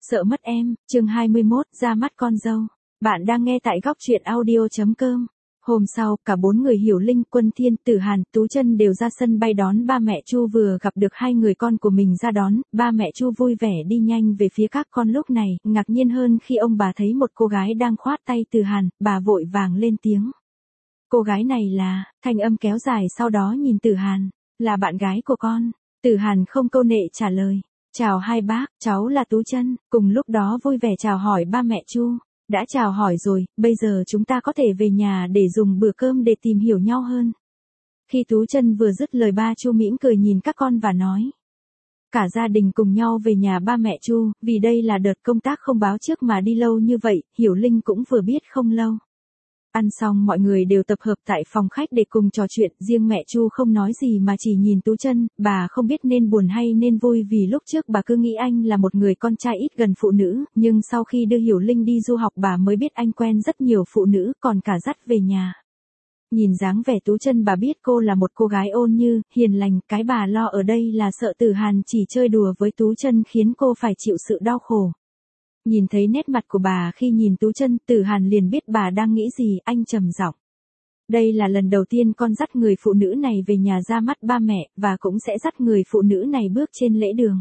Sợ mất em, chương 21, ra mắt con dâu. Bạn đang nghe tại góc truyện audio.com. Hôm sau, cả bốn người Hiểu Linh, Quân Thiên, Tử Hàn, Tú Chân đều ra sân bay đón ba mẹ Chu. Vừa gặp được hai người con của mình ra đón, ba mẹ Chu vui vẻ đi nhanh về phía các con. Lúc này, ngạc nhiên hơn khi ông bà thấy một cô gái đang khoát tay Tử Hàn, bà vội vàng lên tiếng. Cô gái này là, thanh âm kéo dài sau đó nhìn Tử Hàn, là bạn gái của con. Tử Hàn không câu nệ trả lời. Chào hai bác, cháu là Tú Chân. Cùng lúc đó vui vẻ chào hỏi ba mẹ Chu. Đã chào hỏi rồi, bây giờ chúng ta có thể về nhà để dùng bữa cơm để tìm hiểu nhau hơn. Khi Tú Chân vừa dứt lời, ba Chu mỉm cười nhìn các con và nói. Cả gia đình cùng nhau về nhà ba mẹ Chu, vì đây là đợt công tác không báo trước mà đi lâu như vậy, Hiểu Linh cũng vừa biết không lâu. Ăn xong mọi người đều tập hợp tại phòng khách để cùng trò chuyện, riêng mẹ Chu không nói gì mà chỉ nhìn Tú Chân, bà không biết nên buồn hay nên vui vì lúc trước bà cứ nghĩ anh là một người con trai ít gần phụ nữ, nhưng sau khi đưa Hiểu Linh đi du học bà mới biết anh quen rất nhiều phụ nữ còn cả dắt về nhà. Nhìn dáng vẻ Tú Chân bà biết cô là một cô gái ôn như, hiền lành, cái bà lo ở đây là sợ Tử Hàn chỉ chơi đùa với Tú Chân khiến cô phải chịu sự đau khổ. Nhìn thấy nét mặt của bà khi nhìn Tú Chân, Tử Hàn liền biết bà đang nghĩ gì, anh trầm giọng. Đây là lần đầu tiên con dắt người phụ nữ này về nhà ra mắt ba mẹ, và cũng sẽ dắt người phụ nữ này bước trên lễ đường.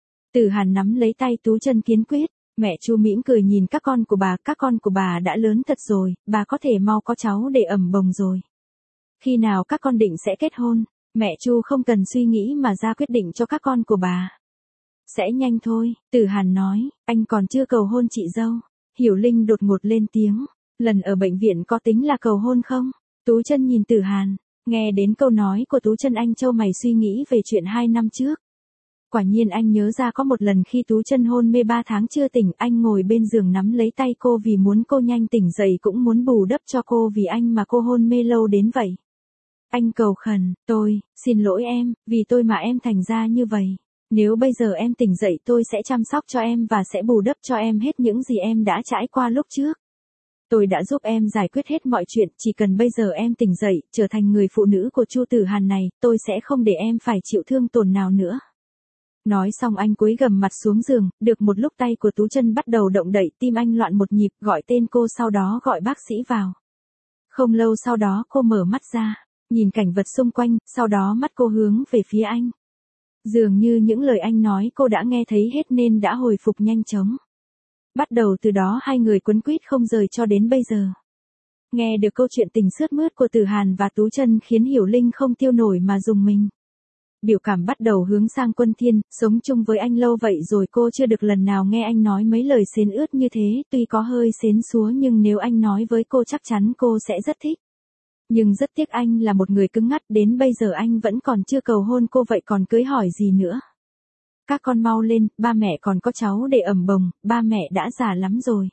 Tử Hàn nắm lấy tay Tú Chân kiên quyết, mẹ Chu mỉm cười nhìn các con của bà đã lớn thật rồi, bà có thể mau có cháu để ẩm bồng rồi. Khi nào các con định sẽ kết hôn? Mẹ Chu không cần suy nghĩ mà ra quyết định cho các con của bà. Sẽ nhanh thôi, Tử Hàn nói, anh còn chưa cầu hôn chị dâu. Hiểu Linh đột ngột lên tiếng, lần ở bệnh viện có tính là cầu hôn không? Tú Chân nhìn Tử Hàn, nghe đến câu nói của Tú Chân anh chau mày suy nghĩ về chuyện 2 năm trước. Quả nhiên anh nhớ ra có một lần khi Tú Chân hôn mê 3 tháng chưa tỉnh, anh ngồi bên giường nắm lấy tay cô vì muốn cô nhanh tỉnh dậy, cũng muốn bù đắp cho cô vì anh mà cô hôn mê lâu đến vậy. Anh cầu khẩn, xin lỗi em, vì tôi mà em thành ra như vậy. Nếu bây giờ em tỉnh dậy tôi sẽ chăm sóc cho em và sẽ bù đắp cho em hết những gì em đã trải qua lúc trước. Tôi đã giúp em giải quyết hết mọi chuyện, chỉ cần bây giờ em tỉnh dậy, trở thành người phụ nữ của Chu Tử Hàn này, tôi sẽ không để em phải chịu thương tổn nào nữa. Nói xong anh cúi gằm mặt xuống giường, được một lúc tay của Tú Chân bắt đầu động đậy, tim anh loạn một nhịp, gọi tên cô sau đó gọi bác sĩ vào. Không lâu sau đó cô mở mắt ra, nhìn cảnh vật xung quanh, sau đó mắt cô hướng về phía anh. Dường như những lời anh nói cô đã nghe thấy hết nên đã hồi phục nhanh chóng. Bắt đầu từ đó hai người quấn quýt không rời cho đến bây giờ. Nghe được câu chuyện tình sướt mướt của Tử Hàn và Tú Chân khiến Hiểu Linh không tiêu nổi mà rùng mình. Biểu cảm bắt đầu hướng sang Quân Thiên, sống chung với anh lâu vậy rồi cô chưa được lần nào nghe anh nói mấy lời sến ướt như thế, tuy có hơi sến súa nhưng nếu anh nói với cô chắc chắn cô sẽ rất thích. Nhưng rất tiếc anh là một người cứng ngắt, đến bây giờ anh vẫn còn chưa cầu hôn cô vậy còn cưới hỏi gì nữa. Các con mau lên, ba mẹ còn có cháu để ẩm bồng, ba mẹ đã già lắm rồi.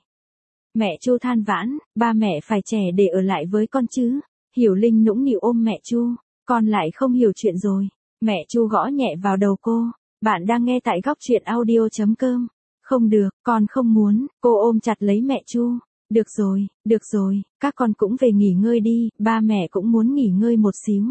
Mẹ Chu than vãn, ba mẹ phải trẻ để ở lại với con chứ. Hiểu Linh nũng nịu ôm mẹ Chu, con lại không hiểu chuyện rồi. Mẹ Chu gõ nhẹ vào đầu cô, bạn đang nghe tại góc truyện audio.com. Không được, con không muốn, cô ôm chặt lấy mẹ Chu. Được rồi, các con cũng về nghỉ ngơi đi, ba mẹ cũng muốn nghỉ ngơi một xíu.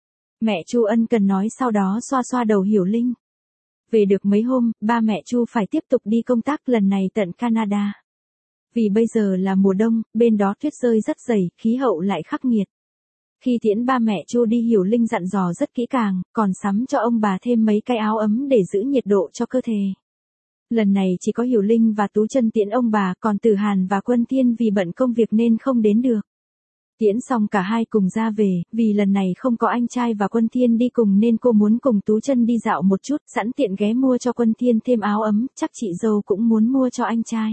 Mẹ Chu ân cần nói sau đó xoa xoa đầu Hiểu Linh. Về được mấy hôm, ba mẹ Chu phải tiếp tục đi công tác lần này tận Canada. Vì bây giờ là mùa đông, bên đó tuyết rơi rất dày, khí hậu lại khắc nghiệt. Khi tiễn ba mẹ Chu đi Hiểu Linh dặn dò rất kỹ càng, còn sắm cho ông bà thêm mấy cái áo ấm để giữ nhiệt độ cho cơ thể. Lần này chỉ có Hiểu Linh và Tú Chân tiễn ông bà, còn Tử Hàn và Quân Thiên vì bận công việc nên không đến được. Tiễn xong cả hai cùng ra về, vì lần này không có anh trai và Quân Thiên đi cùng nên cô muốn cùng Tú Chân đi dạo một chút, sẵn tiện ghé mua cho Quân Thiên thêm áo ấm, chắc chị dâu cũng muốn mua cho anh trai.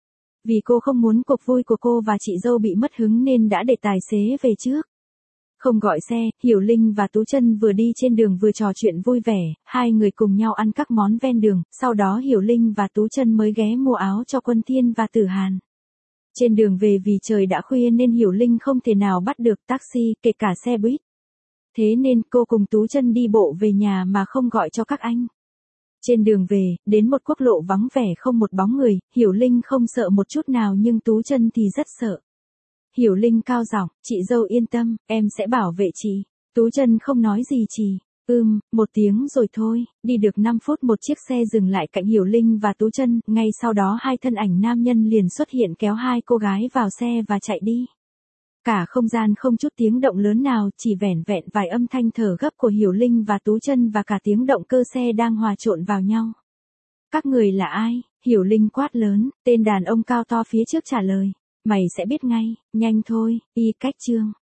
Vì cô không muốn cuộc vui của cô và chị dâu bị mất hứng nên đã để tài xế về trước. Không gọi xe, Hiểu Linh và Tú Chân vừa đi trên đường vừa trò chuyện vui vẻ, hai người cùng nhau ăn các món ven đường, sau đó Hiểu Linh và Tú Chân mới ghé mua áo cho Quân Thiên và Tử Hàn. Trên đường về vì trời đã khuya nên Hiểu Linh không thể nào bắt được taxi, kể cả xe buýt. Thế nên cô cùng Tú Chân đi bộ về nhà mà không gọi cho các anh. Trên đường về, đến một quốc lộ vắng vẻ không một bóng người, Hiểu Linh không sợ một chút nào nhưng Tú Chân thì rất sợ. Hiểu Linh cao giọng, chị dâu yên tâm, em sẽ bảo vệ chị. Tú Chân không nói gì 1 tiếng rồi thôi, đi được 5 phút một chiếc xe dừng lại cạnh Hiểu Linh và Tú Chân, ngay sau đó hai thân ảnh nam nhân liền xuất hiện kéo hai cô gái vào xe và chạy đi. Cả không gian không chút tiếng động lớn nào, chỉ vẻn vẹn vài âm thanh thở gấp của Hiểu Linh và Tú Chân và cả tiếng động cơ xe đang hòa trộn vào nhau. Các người là ai? Hiểu Linh quát lớn, tên đàn ông cao to phía trước trả lời. Mày sẽ biết ngay, nhanh thôi, y cách chương.